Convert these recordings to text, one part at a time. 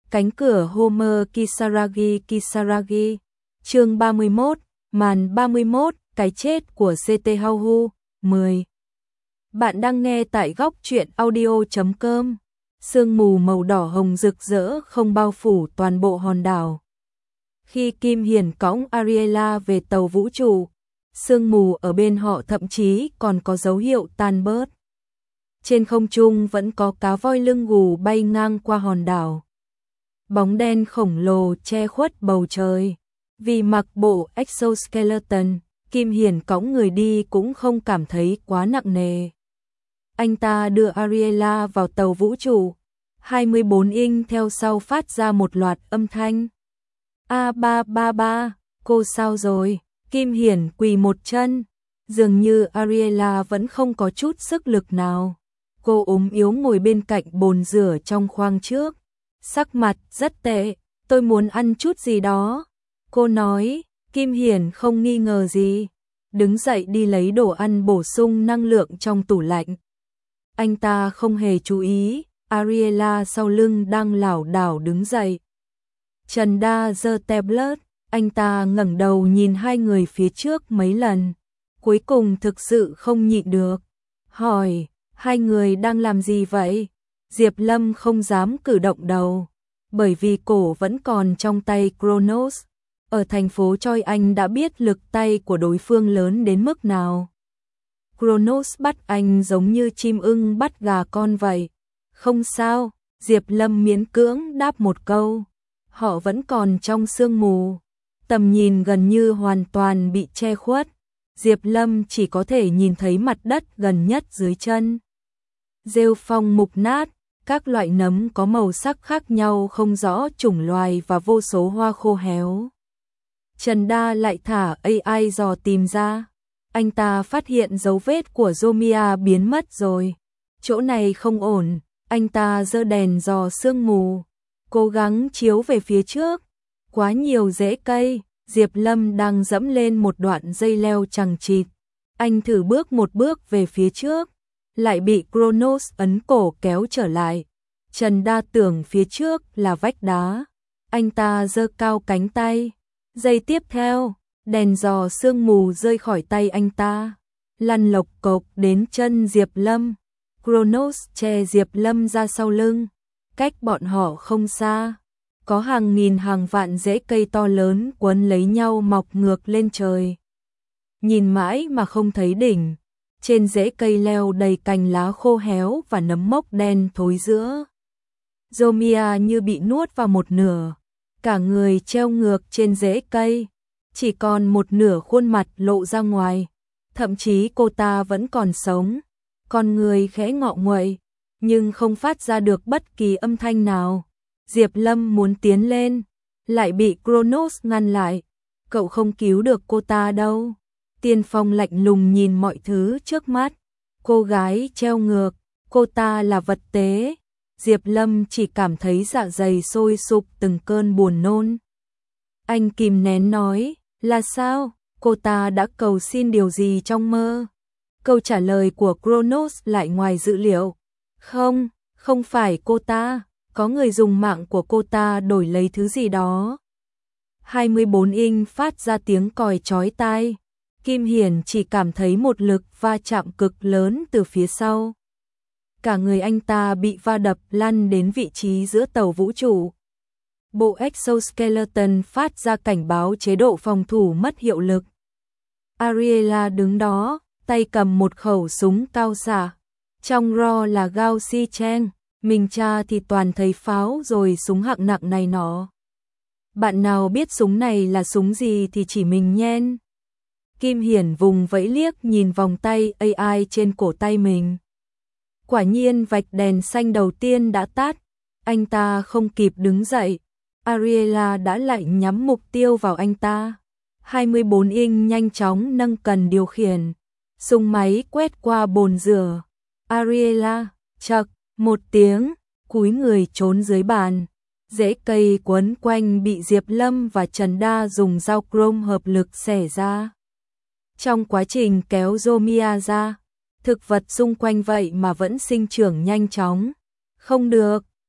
Cánh cửa Homer Kisaragi. Chương 31, màn 31, cái chết của CT Hauhu, 10. Bạn đang nghe tại góc truyện audio.com. Sương mù màu đỏ hồng rực rỡ không bao phủ toàn bộ hòn đảo. Khi Kim Hiển cõng Ariela về tàu vũ trụ, sương mù ở bên họ thậm chí còn có dấu hiệu tan bớt. Trên không trung vẫn có cá voi lưng gù bay ngang qua hòn đảo. Bóng đen khổng lồ che khuất bầu trời. Vì mặc bộ exoskeleton, Kim Hiển cõng người đi cũng không cảm thấy quá nặng nề. Anh ta đưa Ariela vào tàu vũ trụ. 24 inch theo sau phát ra một loạt âm thanh. A333, cô sao rồi? Kim Hiển quỳ một chân. Dường như Ariela vẫn không có chút sức lực nào. Cô ốm yếu ngồi bên cạnh bồn rửa trong khoang trước. Sắc mặt rất tệ, tôi muốn ăn chút gì đó. Cô nói. Kim Hiển không nghi ngờ gì. Đứng dậy đi lấy đồ ăn bổ sung năng lượng trong tủ lạnh. Anh ta không hề chú ý, Ariela sau lưng đang lảo đảo đứng dậy. Trần Đa giơ tablet, anh ta ngẩng đầu nhìn hai người phía trước mấy lần. Cuối cùng thực sự không nhịn được. Hỏi, hai người đang làm gì vậy? Diệp Lâm không dám cử động đầu, bởi vì cổ vẫn còn trong tay Kronos. Ở thành phố Choi anh đã biết lực tay của đối phương lớn đến mức nào. Kronos bắt anh giống như chim ưng bắt gà con vậy. Không sao, Diệp Lâm miễn cưỡng đáp một câu. Họ vẫn còn trong sương mù. Tầm nhìn gần như hoàn toàn bị che khuất. Diệp Lâm chỉ có thể nhìn thấy mặt đất gần nhất dưới chân. Rêu phong mục nát, các loại nấm có màu sắc khác nhau không rõ chủng loài và vô số hoa khô héo. Trần Đa lại thả AI dò tìm ra. Anh ta phát hiện dấu vết của Zomia biến mất rồi. Chỗ này không ổn, anh ta giơ đèn dò sương mù, cố gắng chiếu về phía trước. Quá nhiều rễ cây, Diệp Lâm đang dẫm lên một đoạn dây leo chằng chịt. Anh thử bước một bước về phía trước, lại bị Kronos ấn cổ kéo trở lại. Trần Đa tưởng phía trước là vách đá. Anh ta giơ cao cánh tay. Giây tiếp theo, đèn dò sương mù rơi khỏi tay anh ta, lăn lộc cộc đến chân Diệp Lâm. Kronos che Diệp Lâm ra sau lưng. Cách bọn họ không xa, có hàng nghìn hàng vạn rễ cây to lớn quấn lấy nhau mọc ngược lên trời. Nhìn mãi mà không thấy đỉnh. Trên rễ cây leo đầy cành lá khô héo và nấm mốc đen thối giữa. Zomia như bị nuốt vào một nửa. Cả người treo ngược trên rễ cây, chỉ còn một nửa khuôn mặt lộ ra ngoài. Thậm chí cô ta vẫn còn sống, con người khẽ ngọ nguậy, nhưng không phát ra được bất kỳ âm thanh nào. Diệp Lâm muốn tiến lên, lại bị Kronos ngăn lại. Cậu không cứu được cô ta đâu. Tiên Phong lạnh lùng nhìn mọi thứ trước mắt. Cô gái treo ngược, cô ta là vật tế. Diệp Lâm chỉ cảm thấy dạ dày sôi sục từng cơn buồn nôn. Anh kìm nén nói, là sao? Cô ta đã cầu xin điều gì trong mơ? Câu trả lời của Kronos lại ngoài dự liệu. Không, không phải cô ta, có người dùng mạng của cô ta đổi lấy thứ gì đó. 24 inch phát ra tiếng còi chói tai. Kim Hiển chỉ cảm thấy một lực va chạm cực lớn từ phía sau. Cả người anh ta bị va đập lăn đến vị trí giữa tàu vũ trụ. Bộ exoskeleton phát ra cảnh báo chế độ phòng thủ mất hiệu lực. Ariela đứng đó, tay cầm một khẩu súng cao xạ. Trong ro là Gao Si Cheng, mình cha thì toàn thấy pháo rồi súng hạng nặng này nọ. Bạn nào biết súng này là súng gì thì chỉ mình nhen. Kim Hiển vùng vẫy liếc nhìn vòng tay AI trên cổ tay mình. Quả nhiên vạch đèn xanh đầu tiên đã tắt. Anh ta không kịp đứng dậy. Ariela đã lại nhắm mục tiêu vào anh ta. 24 inch nhanh chóng nâng cần điều khiển. Súng máy quét qua bồn rửa. Ariela, chậc, một tiếng, cúi người trốn dưới bàn. Rễ cây quấn quanh bị Diệp Lâm và Trần Đa dùng dao chrome hợp lực xẻ ra. Trong quá trình kéo Zomia ra, thực vật xung quanh vậy mà vẫn sinh trưởng nhanh chóng. Không được,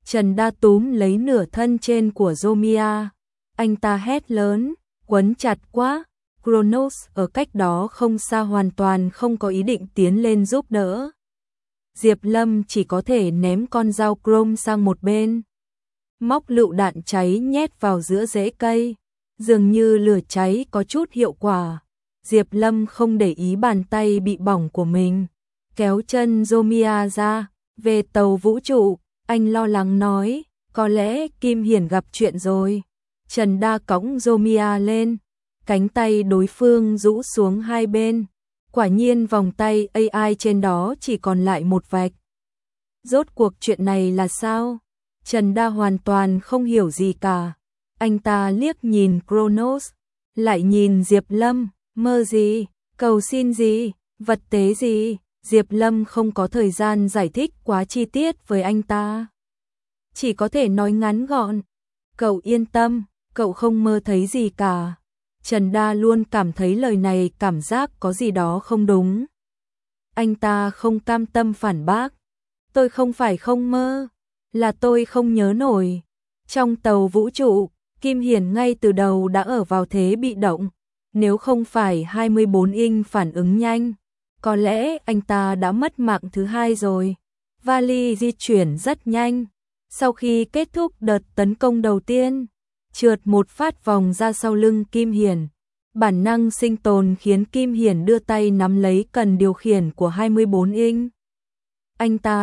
Trần Đa túm lấy nửa thân trên của Romia. Anh ta hét lớn, quấn chặt quá. Kronos ở cách đó không xa hoàn toàn không có ý định tiến lên giúp đỡ. Diệp Lâm chỉ có thể ném con dao chrome sang một bên. Móc lựu đạn cháy nhét vào giữa rễ cây. Dường như lửa cháy có chút hiệu quả. Diệp Lâm không để ý bàn tay bị bỏng của mình. Kéo chân Romia ra. Về tàu vũ trụ, anh lo lắng nói, có lẽ Kim Hiển gặp chuyện rồi. Trần Đa cõng Romia lên. Cánh tay đối phương rũ xuống hai bên. Quả nhiên vòng tay AI trên đó chỉ còn lại một vạch. Rốt cuộc chuyện này là sao? Trần Đa hoàn toàn không hiểu gì cả. Anh ta liếc nhìn Kronos, lại nhìn Diệp Lâm, mơ gì, cầu xin gì, vật tế gì. Diệp Lâm không có thời gian giải thích quá chi tiết với anh ta. Chỉ có thể nói ngắn gọn. Cậu yên tâm, cậu không mơ thấy gì cả. Trần Đa luôn cảm thấy lời này cảm giác có gì đó không đúng. Anh ta không cam tâm phản bác. Tôi không phải không mơ, là tôi không nhớ nổi. Trong tàu vũ trụ, Kim Hiển ngay từ đầu đã ở vào thế bị động. Nếu không phải 24 inch phản ứng nhanh, có lẽ anh ta đã mất mạng thứ hai rồi. Vali di chuyển rất nhanh. Sau khi kết thúc đợt tấn công đầu tiên, trượt một phát vòng ra sau lưng Kim Hiển. Bản năng sinh tồn khiến Kim Hiển đưa tay nắm lấy cần điều khiển của 24 inch. Anh ta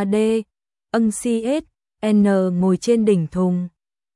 CS-N ngồi trên đỉnh thùng.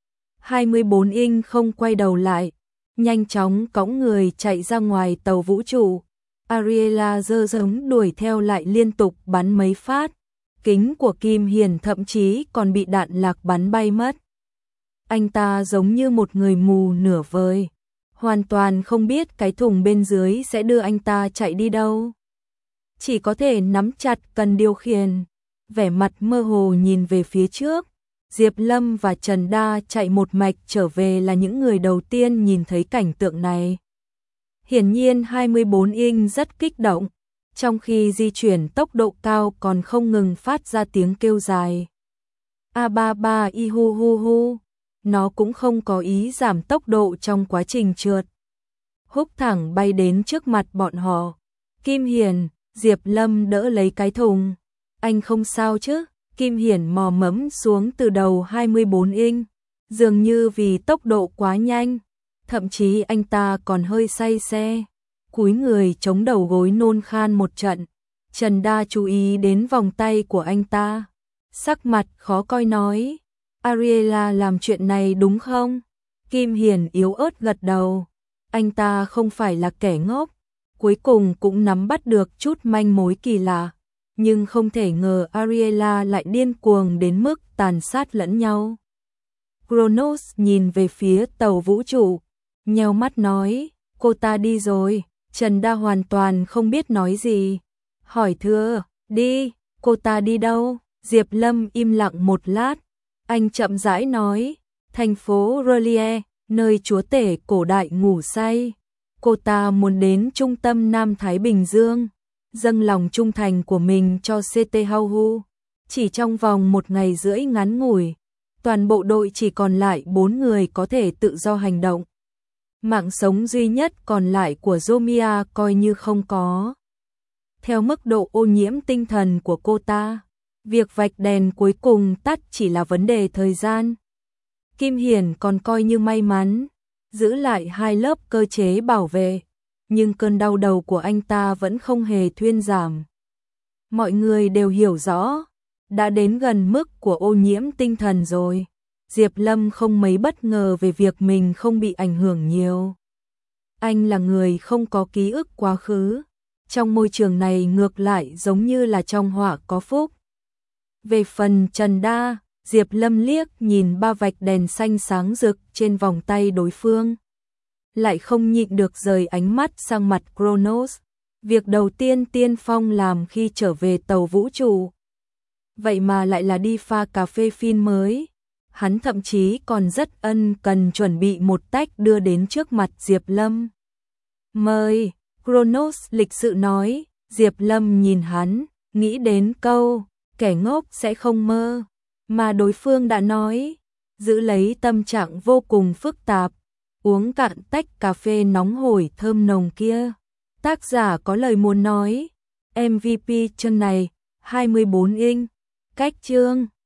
24 inch không quay đầu lại, nhanh chóng cõng người chạy ra ngoài tàu vũ trụ. Ariela giơ giống đuổi theo lại liên tục bắn mấy phát. Kính của Kim Hiển thậm chí còn bị đạn lạc bắn bay mất. Anh ta giống như một người mù nửa vời, hoàn toàn không biết cái thùng bên dưới sẽ đưa anh ta chạy đi đâu. Chỉ có thể nắm chặt cần điều khiển, vẻ mặt mơ hồ nhìn về phía trước. Diệp Lâm và Trần Đa chạy một mạch trở về là những người đầu tiên nhìn thấy cảnh tượng này. Hiển nhiên 24 inch rất kích động, trong khi di chuyển tốc độ cao còn không ngừng phát ra tiếng kêu dài. A33 i hu hu hu, nó cũng không có ý giảm tốc độ trong quá trình trượt. Húc thẳng bay đến trước mặt bọn họ. Kim Hiển, Diệp Lâm đỡ lấy cái thùng. Anh không sao chứ? Kim Hiển mò mẫm xuống từ đầu 24 inch, dường như vì tốc độ quá nhanh. Thậm chí anh ta còn hơi say xe, cúi người chống đầu gối nôn khan một trận. Trần Đa chú ý đến vòng tay của anh ta, sắc mặt khó coi nói, Ariela làm chuyện này đúng không? Kim Hiển yếu ớt gật đầu, anh ta không phải là kẻ ngốc, cuối cùng cũng nắm bắt được chút manh mối kỳ lạ, nhưng không thể ngờ Ariela lại điên cuồng đến mức tàn sát lẫn nhau. Kronos nhìn về phía tàu vũ trụ, nheo mắt nói, cô ta đi rồi. Trần Đa hoàn toàn không biết nói gì. Hỏi thưa, đi, cô ta đi đâu? Diệp Lâm im lặng một lát, anh chậm rãi nói, thành phố Relie, nơi chúa tể cổ đại ngủ say. Cô ta muốn đến trung tâm Nam Thái Bình Dương, dâng lòng trung thành của mình cho CT Hauhu. Chỉ trong vòng 1 ngày rưỡi ngắn ngủi, toàn bộ đội chỉ còn lại 4 người có thể tự do hành động. Mạng sống duy nhất còn lại của Romia coi như không có. Theo mức độ ô nhiễm tinh thần của cô ta, việc vạch đèn cuối cùng tắt chỉ là vấn đề thời gian. Kim Hiển còn coi như may mắn, giữ lại 2 lớp cơ chế bảo vệ, nhưng cơn đau đầu của anh ta vẫn không hề thuyên giảm. Mọi người đều hiểu rõ, đã đến gần mức của ô nhiễm tinh thần rồi. Diệp Lâm không mấy bất ngờ về việc mình không bị ảnh hưởng nhiều. Anh là người không có ký ức quá khứ, trong môi trường này ngược lại giống như là trong họa có phúc. Về phần Trần Đa, Diệp Lâm liếc nhìn 3 vạch đèn xanh sáng rực trên vòng tay đối phương, lại không nhịn được rời ánh mắt sang mặt Kronos. Việc đầu tiên Tiên Phong làm khi trở về tàu vũ trụ, vậy mà lại là đi pha cà phê phin mới. Hắn thậm chí còn rất ân cần chuẩn bị một tách đưa đến trước mặt Diệp Lâm. Mời, Kronos lịch sự nói. Diệp Lâm nhìn hắn, nghĩ đến câu, kẻ ngốc sẽ không mơ. mà đối phương đã nói, giữ lấy tâm trạng vô cùng phức tạp, uống cạn tách cà phê nóng hổi thơm nồng kia. Tác giả có lời muốn nói, MVP chân này, 24 inch, cách chương.